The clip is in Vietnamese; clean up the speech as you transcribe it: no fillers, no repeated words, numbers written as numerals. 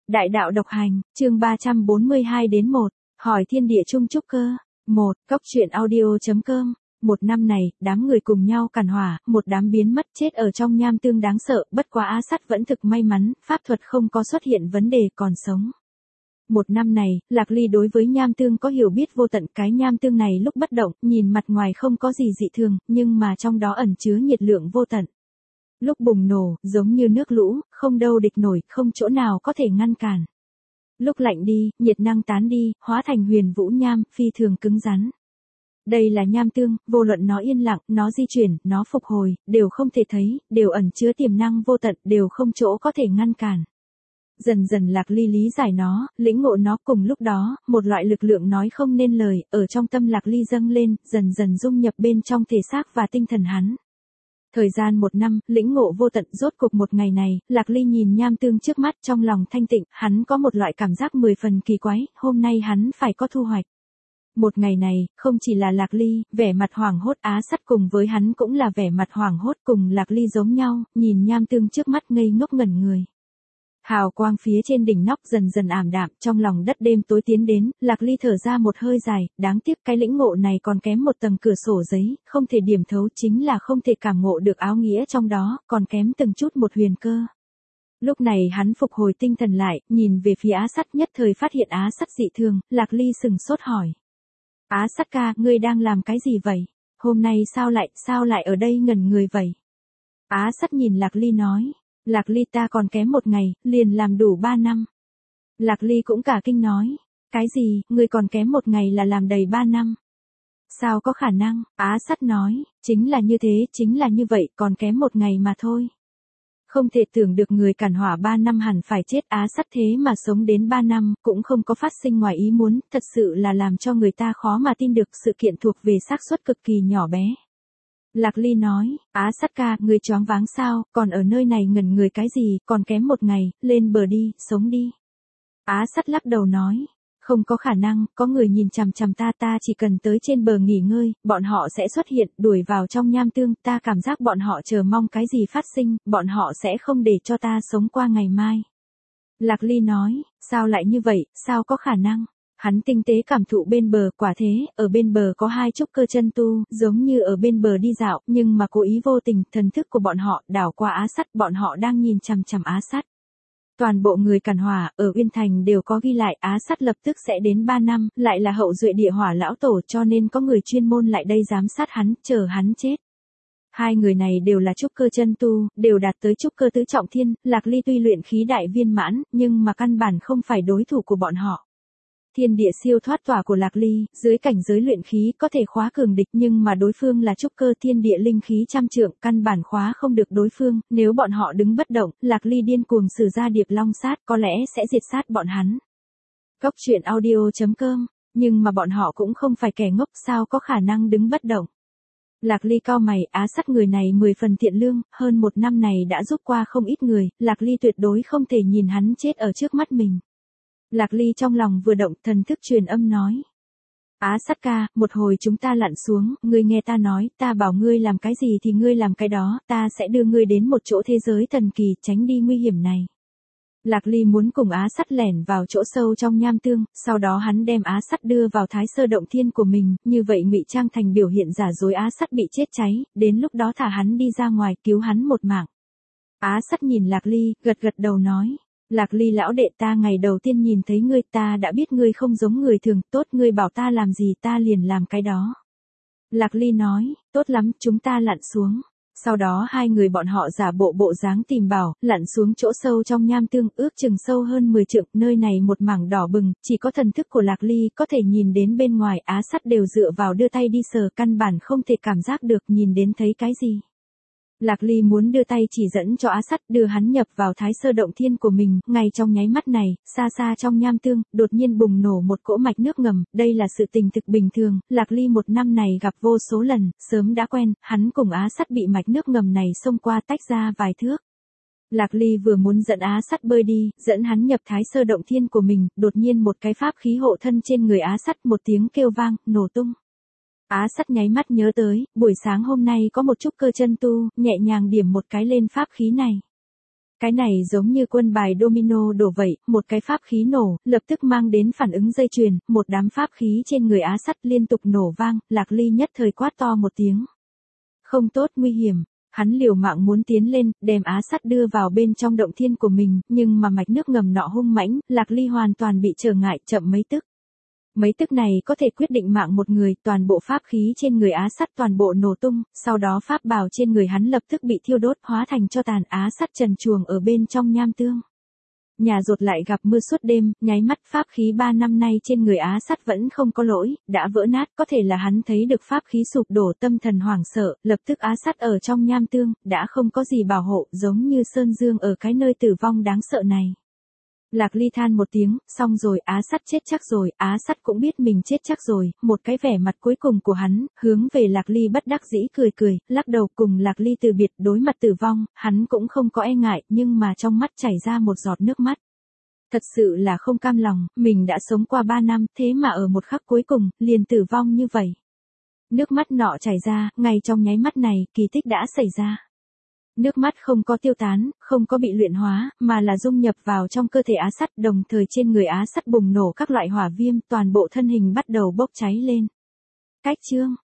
Đại đạo độc hành, chương 342 đến 1, hỏi thiên địa chung trúc cơ. 1. Cốc truyện audio.com. Một năm này, đám người cùng nhau càn hỏa, một đám biến mất chết ở trong nham tương đáng sợ, bất quá Á Sắt vẫn thực may mắn, pháp thuật không có xuất hiện vấn đề, còn sống. Một năm này, Lạc Ly đối với nham tương có hiểu biết vô tận, cái nham tương này lúc bất động, nhìn mặt ngoài không có gì dị thường, nhưng mà trong đó ẩn chứa nhiệt lượng vô tận. Lúc bùng nổ, giống như nước lũ, không đâu địch nổi, không chỗ nào có thể ngăn cản. Lúc lạnh đi, nhiệt năng tán đi, hóa thành huyền vũ nham, phi thường cứng rắn. Đây là nham tương, vô luận nó yên lặng, nó di chuyển, nó phục hồi, đều không thể thấy, đều ẩn chứa tiềm năng vô tận, đều không chỗ có thể ngăn cản. Dần dần Lạc Ly lý giải nó, lĩnh ngộ nó, cùng lúc đó, một loại lực lượng nói không nên lời, ở trong tâm Lạc Ly dâng lên, dần dần dung nhập bên trong thể xác và tinh thần hắn. Thời gian một năm, lĩnh ngộ vô tận, rốt cục một ngày này, Lạc Ly nhìn nham tương trước mắt, trong lòng thanh tịnh, hắn có một loại cảm giác 10 phần kỳ quái, hôm nay hắn phải có thu hoạch. Một ngày này, không chỉ là Lạc Ly, vẻ mặt hoảng hốt, Á Sắt cùng với hắn cũng là vẻ mặt hoảng hốt, cùng Lạc Ly giống nhau, nhìn nham tương trước mắt ngây ngốc ngẩn người. Hào quang phía trên đỉnh nóc dần dần ảm đạm, trong lòng đất đêm tối tiến đến, Lạc Ly thở ra một hơi dài, đáng tiếc cái lĩnh ngộ này còn kém một tầng cửa sổ giấy, không thể điểm thấu, chính là không thể cảm ngộ được áo nghĩa trong đó, còn kém từng chút một huyền cơ. Lúc này hắn phục hồi tinh thần lại, nhìn về phía Á Sắt, nhất thời phát hiện Á Sắt dị thường, Lạc Ly sừng sốt hỏi. Á Sắt ca, ngươi đang làm cái gì vậy? Hôm nay sao lại ở đây ngẩn người vậy? Á Sắt nhìn Lạc Ly nói. Lạc Ly, ta còn kém một ngày, liền làm đủ 3 năm. Lạc Ly cũng cả kinh nói. Cái gì, ngươi còn kém một ngày là làm đầy 3 năm? Sao có khả năng? Á Sắt nói, chính là như thế, chính là như vậy, còn kém một ngày mà thôi. Không thể tưởng được người càn hỏa 3 năm hẳn phải chết, Á Sắt thế mà sống đến 3 năm, cũng không có phát sinh ngoài ý muốn, thật sự là làm cho người ta khó mà tin được, sự kiện thuộc về xác suất cực kỳ nhỏ bé. Lạc Ly nói, Á Sắt ca, người choáng váng sao, còn ở nơi này ngẩn người cái gì, còn kém một ngày, lên bờ đi, sống đi. Á Sắt lắc đầu nói, không có khả năng, có người nhìn chằm chằm ta chỉ cần tới trên bờ nghỉ ngơi, bọn họ sẽ xuất hiện, đuổi vào trong nham tương, ta cảm giác bọn họ chờ mong cái gì phát sinh, bọn họ sẽ không để cho ta sống qua ngày mai. Lạc Ly nói, sao lại như vậy, sao có khả năng? Hắn tinh tế cảm thụ bên bờ, quả thế, ở bên bờ có 2 trúc cơ chân tu, giống như ở bên bờ đi dạo, nhưng mà cố ý vô tình, thần thức của bọn họ đảo qua Á Sắt, bọn họ đang nhìn chằm chằm Á Sắt. Toàn bộ người càn hỏa ở Uyên Thành đều có ghi lại, Á Sắt lập tức sẽ đến 3 năm, lại là hậu duệ địa hỏa lão tổ, cho nên có người chuyên môn lại đây giám sát hắn, chờ hắn chết. 2 người này đều là trúc cơ chân tu, đều đạt tới trúc cơ tứ trọng thiên, Lạc Ly tuy luyện khí đại viên mãn, nhưng mà căn bản không phải đối thủ của bọn họ. Thiên địa siêu thoát tỏa của Lạc Ly, dưới cảnh giới luyện khí có thể khóa cường địch, nhưng mà đối phương là trúc cơ thiên địa linh khí trăm trượng, căn bản khóa không được đối phương, nếu bọn họ đứng bất động, Lạc Ly điên cuồng sử ra điệp long sát, có lẽ sẽ diệt sát bọn hắn. Cốc truyện audio.com, nhưng mà bọn họ cũng không phải kẻ ngốc, sao có khả năng đứng bất động. Lạc Ly cau mày, Á Sắt người này 10 phần thiện lương, hơn 1 năm này đã giúp qua không ít người, Lạc Ly tuyệt đối không thể nhìn hắn chết ở trước mắt mình. Lạc Ly trong lòng vừa động, thần thức truyền âm nói. Á Sắt ca, một hồi chúng ta lặn xuống, ngươi nghe ta nói, ta bảo ngươi làm cái gì thì ngươi làm cái đó, ta sẽ đưa ngươi đến một chỗ thế giới thần kỳ, tránh đi nguy hiểm này. Lạc Ly muốn cùng Á Sắt lẻn vào chỗ sâu trong nham tương, sau đó hắn đem Á Sắt đưa vào thái sơ động thiên của mình, như vậy ngụy trang thành biểu hiện giả dối Á Sắt bị chết cháy, đến lúc đó thả hắn đi ra ngoài, cứu hắn một mạng. Á Sắt nhìn Lạc Ly, gật đầu nói. Lạc Ly lão đệ, ta ngày đầu tiên nhìn thấy ngươi, ta đã biết ngươi không giống người thường, tốt, ngươi bảo ta làm gì ta liền làm cái đó. Lạc Ly nói, tốt lắm, chúng ta lặn xuống. Sau đó 2 người bọn họ giả bộ dáng tìm bảo, lặn xuống chỗ sâu trong nham tương, ước chừng sâu hơn 10 trượng, nơi này một mảng đỏ bừng, chỉ có thần thức của Lạc Ly có thể nhìn đến bên ngoài, Á Sắt đều dựa vào đưa tay đi sờ, căn bản không thể cảm giác được nhìn đến thấy cái gì. Lạc Ly muốn đưa tay chỉ dẫn cho Á Sắt, đưa hắn nhập vào thái sơ động thiên của mình, ngay trong nháy mắt này, xa trong nham tương, đột nhiên bùng nổ một cỗ mạch nước ngầm, đây là sự tình thực bình thường, Lạc Ly 1 năm này gặp vô số lần, sớm đã quen, hắn cùng Á Sắt bị mạch nước ngầm này xông qua tách ra vài thước. Lạc Ly vừa muốn dẫn Á Sắt bơi đi, dẫn hắn nhập thái sơ động thiên của mình, đột nhiên một cái pháp khí hộ thân trên người Á Sắt, một tiếng kêu vang, nổ tung. Á Sắt nháy mắt nhớ tới, buổi sáng hôm nay có một trúc cơ chân tu, nhẹ nhàng điểm một cái lên pháp khí này. Cái này giống như quân bài domino đổ vậy, một cái pháp khí nổ, lập tức mang đến phản ứng dây chuyền, một đám pháp khí trên người Á Sắt liên tục nổ vang, Lạc Ly nhất thời quát to một tiếng. Không tốt, nguy hiểm. Hắn liều mạng muốn tiến lên, đem Á Sắt đưa vào bên trong động thiên của mình, nhưng mà mạch nước ngầm nọ hung mãnh, Lạc Ly hoàn toàn bị trở ngại, chậm mấy tức. Mấy tức này có thể quyết định mạng một người, toàn bộ pháp khí trên người Á Sắt toàn bộ nổ tung, sau đó pháp bào trên người hắn lập tức bị thiêu đốt, hóa thành cho tàn. Á Sắt trần truồng ở bên trong nham tương. Nhà rột lại gặp mưa suốt đêm, nháy mắt pháp khí 3 năm nay trên người Á Sắt vẫn không có lỗi, đã vỡ nát, có thể là hắn thấy được pháp khí sụp đổ, tâm thần hoảng sợ, lập tức Á Sắt ở trong nham tương, đã không có gì bảo hộ, giống như Sơn Dương ở cái nơi tử vong đáng sợ này. Lạc Ly than một tiếng, xong rồi, Á Sắt chết chắc rồi, Á Sắt cũng biết mình chết chắc rồi, một cái vẻ mặt cuối cùng của hắn, hướng về Lạc Ly bất đắc dĩ cười cười, lắc đầu cùng Lạc Ly từ biệt, đối mặt tử vong, hắn cũng không có e ngại, nhưng mà trong mắt chảy ra một giọt nước mắt. Thật sự là không cam lòng, mình đã sống qua 3 năm, thế mà ở một khắc cuối cùng, liền tử vong như vậy. Nước mắt nọ chảy ra, ngay trong nháy mắt này, kỳ tích đã xảy ra. Nước mắt không có tiêu tán, không có bị luyện hóa, mà là dung nhập vào trong cơ thể Á Sắt, đồng thời trên người Á Sắt bùng nổ các loại hỏa viêm, toàn bộ thân hình bắt đầu bốc cháy lên. Cách chương